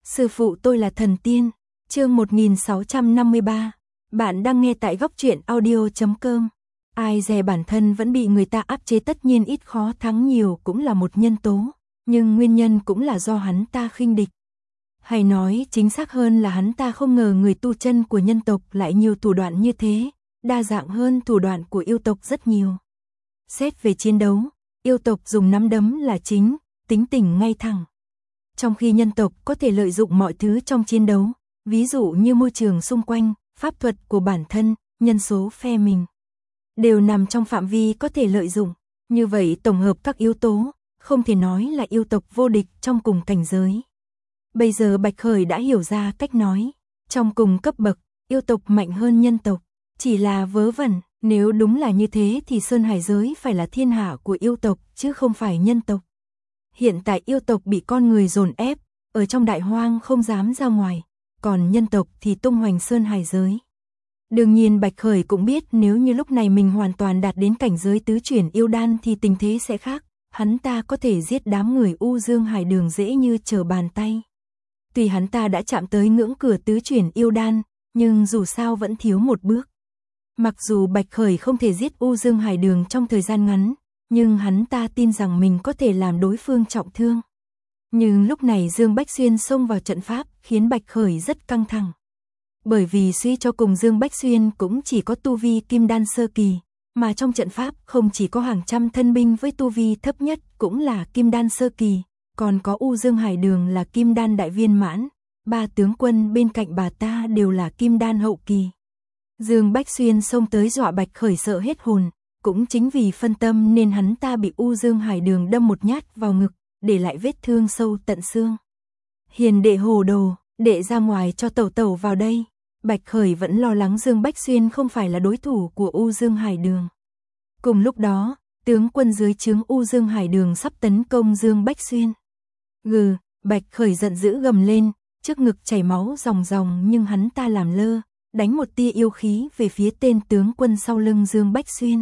Sư phụ tôi là thần tiên. Chương 1653. Bạn đang nghe tại góc truyện audio.com. Ai dè bản thân vẫn bị người ta áp chế, tất nhiên ít khó thắng nhiều cũng là một nhân tố, nhưng nguyên nhân cũng là do hắn ta khinh địch. Hay nói chính xác hơn là hắn ta không ngờ người tu chân của nhân tộc lại nhiều thủ đoạn như thế, đa dạng hơn thủ đoạn của yêu tộc rất nhiều. Xét về chiến đấu, yêu tộc dùng nắm đấm là chính, tính tình ngay thẳng. Trong khi nhân tộc có thể lợi dụng mọi thứ trong chiến đấu, ví dụ như môi trường xung quanh, pháp thuật của bản thân, nhân số phe mình, đều nằm trong phạm vi có thể lợi dụng. Như vậy tổng hợp các yếu tố, không thể nói là yêu tộc vô địch trong cùng cảnh giới. Bây giờ Bạch Khởi đã hiểu ra cách nói, trong cùng cấp bậc, yêu tộc mạnh hơn nhân tộc, chỉ là vớ vẩn. Nếu đúng là như thế thì Sơn Hải giới phải là thiên hạ của yêu tộc chứ không phải nhân tộc. Hiện tại yêu tộc bị con người dồn ép, ở trong đại hoang không dám ra ngoài, còn nhân tộc thì tung hoành Sơn Hải giới. Đương nhiên Bạch Khởi cũng biết nếu như lúc này mình hoàn toàn đạt đến cảnh giới tứ chuyển yêu đan thì tình thế sẽ khác, hắn ta có thể giết đám người U Dương Hải Đường dễ như trở bàn tay. Tuy hắn ta đã chạm tới ngưỡng cửa tứ chuyển yêu đan, nhưng dù sao vẫn thiếu một bước. Mặc dù Bạch Khởi không thể giết U Dương Hải Đường trong thời gian ngắn, nhưng hắn ta tin rằng mình có thể làm đối phương trọng thương. Nhưng lúc này Dương Bách Xuyên xông vào trận pháp khiến Bạch Khởi rất căng thẳng. Bởi vì suy cho cùng Dương Bách Xuyên cũng chỉ có tu vi kim đan sơ kỳ, mà trong trận pháp không chỉ có hàng trăm thân binh với tu vi thấp nhất cũng là kim đan sơ kỳ, còn có U Dương Hải Đường là kim đan đại viên mãn, 3 tướng quân bên cạnh bà ta đều là kim đan hậu kỳ. Dương Bách Xuyên xông tới dọa Bạch Khởi sợ hết hồn, cũng chính vì phân tâm nên hắn ta bị U Dương Hải Đường đâm một nhát vào ngực, để lại vết thương sâu tận xương. Hiền đệ hồ đồ, đệ ra ngoài cho tẩu tẩu vào đây. Bạch Khởi vẫn lo lắng Dương Bách Xuyên không phải là đối thủ của U Dương Hải Đường. Cùng lúc đó, tướng quân dưới trướng U Dương Hải Đường sắp tấn công Dương Bách Xuyên. Gừ, Bạch Khởi giận dữ gầm lên, trước ngực chảy máu ròng ròng nhưng hắn ta làm lơ, đánh một tia yêu khí về phía tên tướng quân sau lưng Dương Bách Xuyên.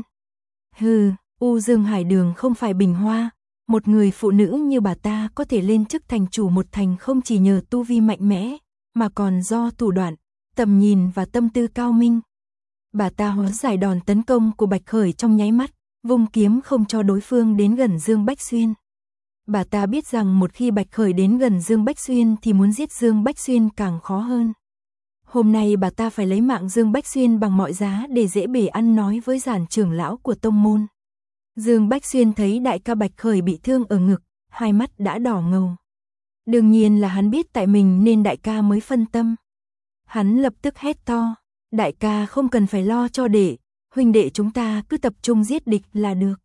Hừ, U Dương Hải Đường không phải bình hoa, một người phụ nữ như bà ta có thể lên chức thành chủ một thành không chỉ nhờ tu vi mạnh mẽ, mà còn do thủ đoạn, tầm nhìn và tâm tư cao minh. Bà ta hóa giải đòn tấn công của Bạch Khởi trong nháy mắt, vung kiếm không cho đối phương đến gần Dương Bách Xuyên. Bà ta biết rằng một khi Bạch Khởi đến gần Dương Bách Xuyên thì muốn giết Dương Bách Xuyên càng khó hơn. Hôm nay bà ta phải lấy mạng Dương Bách Xuyên bằng mọi giá để dễ bề ăn nói với giản trưởng lão của tông môn. Dương Bách Xuyên thấy đại ca Bạch Khởi bị thương ở ngực, hai mắt đã đỏ ngầu. Đương nhiên là hắn biết tại mình nên đại ca mới phân tâm. Hắn lập tức hét to, đại ca không cần phải lo cho đệ, huynh đệ chúng ta cứ tập trung giết địch là được.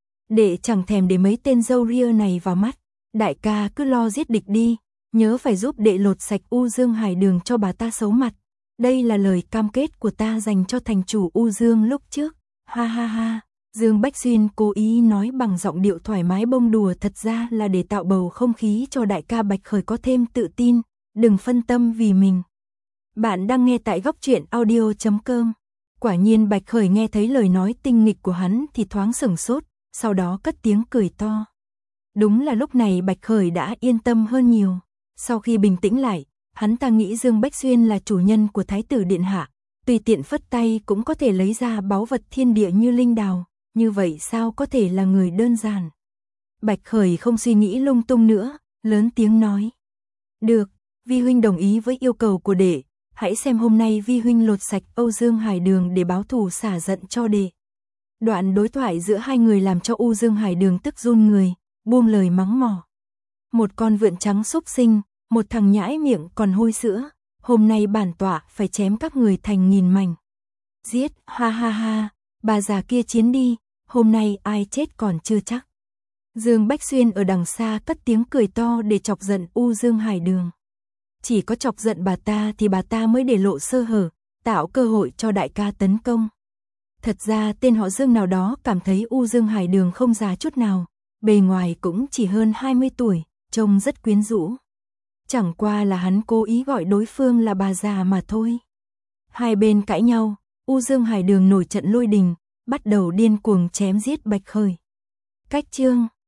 Đệ chẳng thèm để mấy tên râu ria này vào mắt, đại ca cứ lo giết địch đi, nhớ phải giúp đệ lột sạch U Dương Hải Đường cho bà ta xấu mặt. Đây là lời cam kết của ta dành cho thành chủ U Dương lúc trước. Ha ha ha. Dương Bách Xuyên cố ý nói bằng giọng điệu thoải mái bông đùa, thật ra là để tạo bầu không khí cho đại ca Bạch Khởi có thêm tự tin, đừng phân tâm vì mình. Bạn đang nghe tại góc truyện audio.com. Quả nhiên Bạch Khởi nghe thấy lời nói tinh nghịch của hắn thì thoáng sửng sốt, sau đó cất tiếng cười to. Đúng là lúc này Bạch Khởi đã yên tâm hơn nhiều. Sau khi bình tĩnh lại, hắn ta nghĩ Dương Bách Xuyên là chủ nhân của Thái tử Điện Hạ, tùy tiện phất tay cũng có thể lấy ra báu vật thiên địa như linh đào, như vậy sao có thể là người đơn giản. Bạch Khởi không suy nghĩ lung tung nữa, lớn tiếng nói. Được, vi huynh đồng ý với yêu cầu của đệ, hãy xem hôm nay vi huynh lột sạch Âu Dương Hải Đường để báo thù xả giận cho đệ. Đoạn đối thoại giữa hai người làm cho U Dương Hải Đường tức run người, buông lời mắng mỏ. Một con vượn trắng xúc sinh, một thằng nhãi miệng còn hôi sữa, hôm nay bản tọa phải chém các người thành nghìn mảnh. Giết, ha ha ha, bà già kia chiến đi, hôm nay ai chết còn chưa chắc. Dương Bách Xuyên ở đằng xa cất tiếng cười to để chọc giận U Dương Hải Đường. Chỉ có chọc giận bà ta thì bà ta mới để lộ sơ hở, tạo cơ hội cho đại ca tấn công. Thật ra tên họ Dương nào đó cảm thấy U Dương Hải Đường không già chút nào, bề ngoài cũng chỉ hơn 20 tuổi, trông rất quyến rũ. Chẳng qua là hắn cố ý gọi đối phương là bà già mà thôi. Hai bên cãi nhau, U Dương Hải Đường nổi trận lôi đình, bắt đầu điên cuồng chém giết Bạch Khởi. Cách chương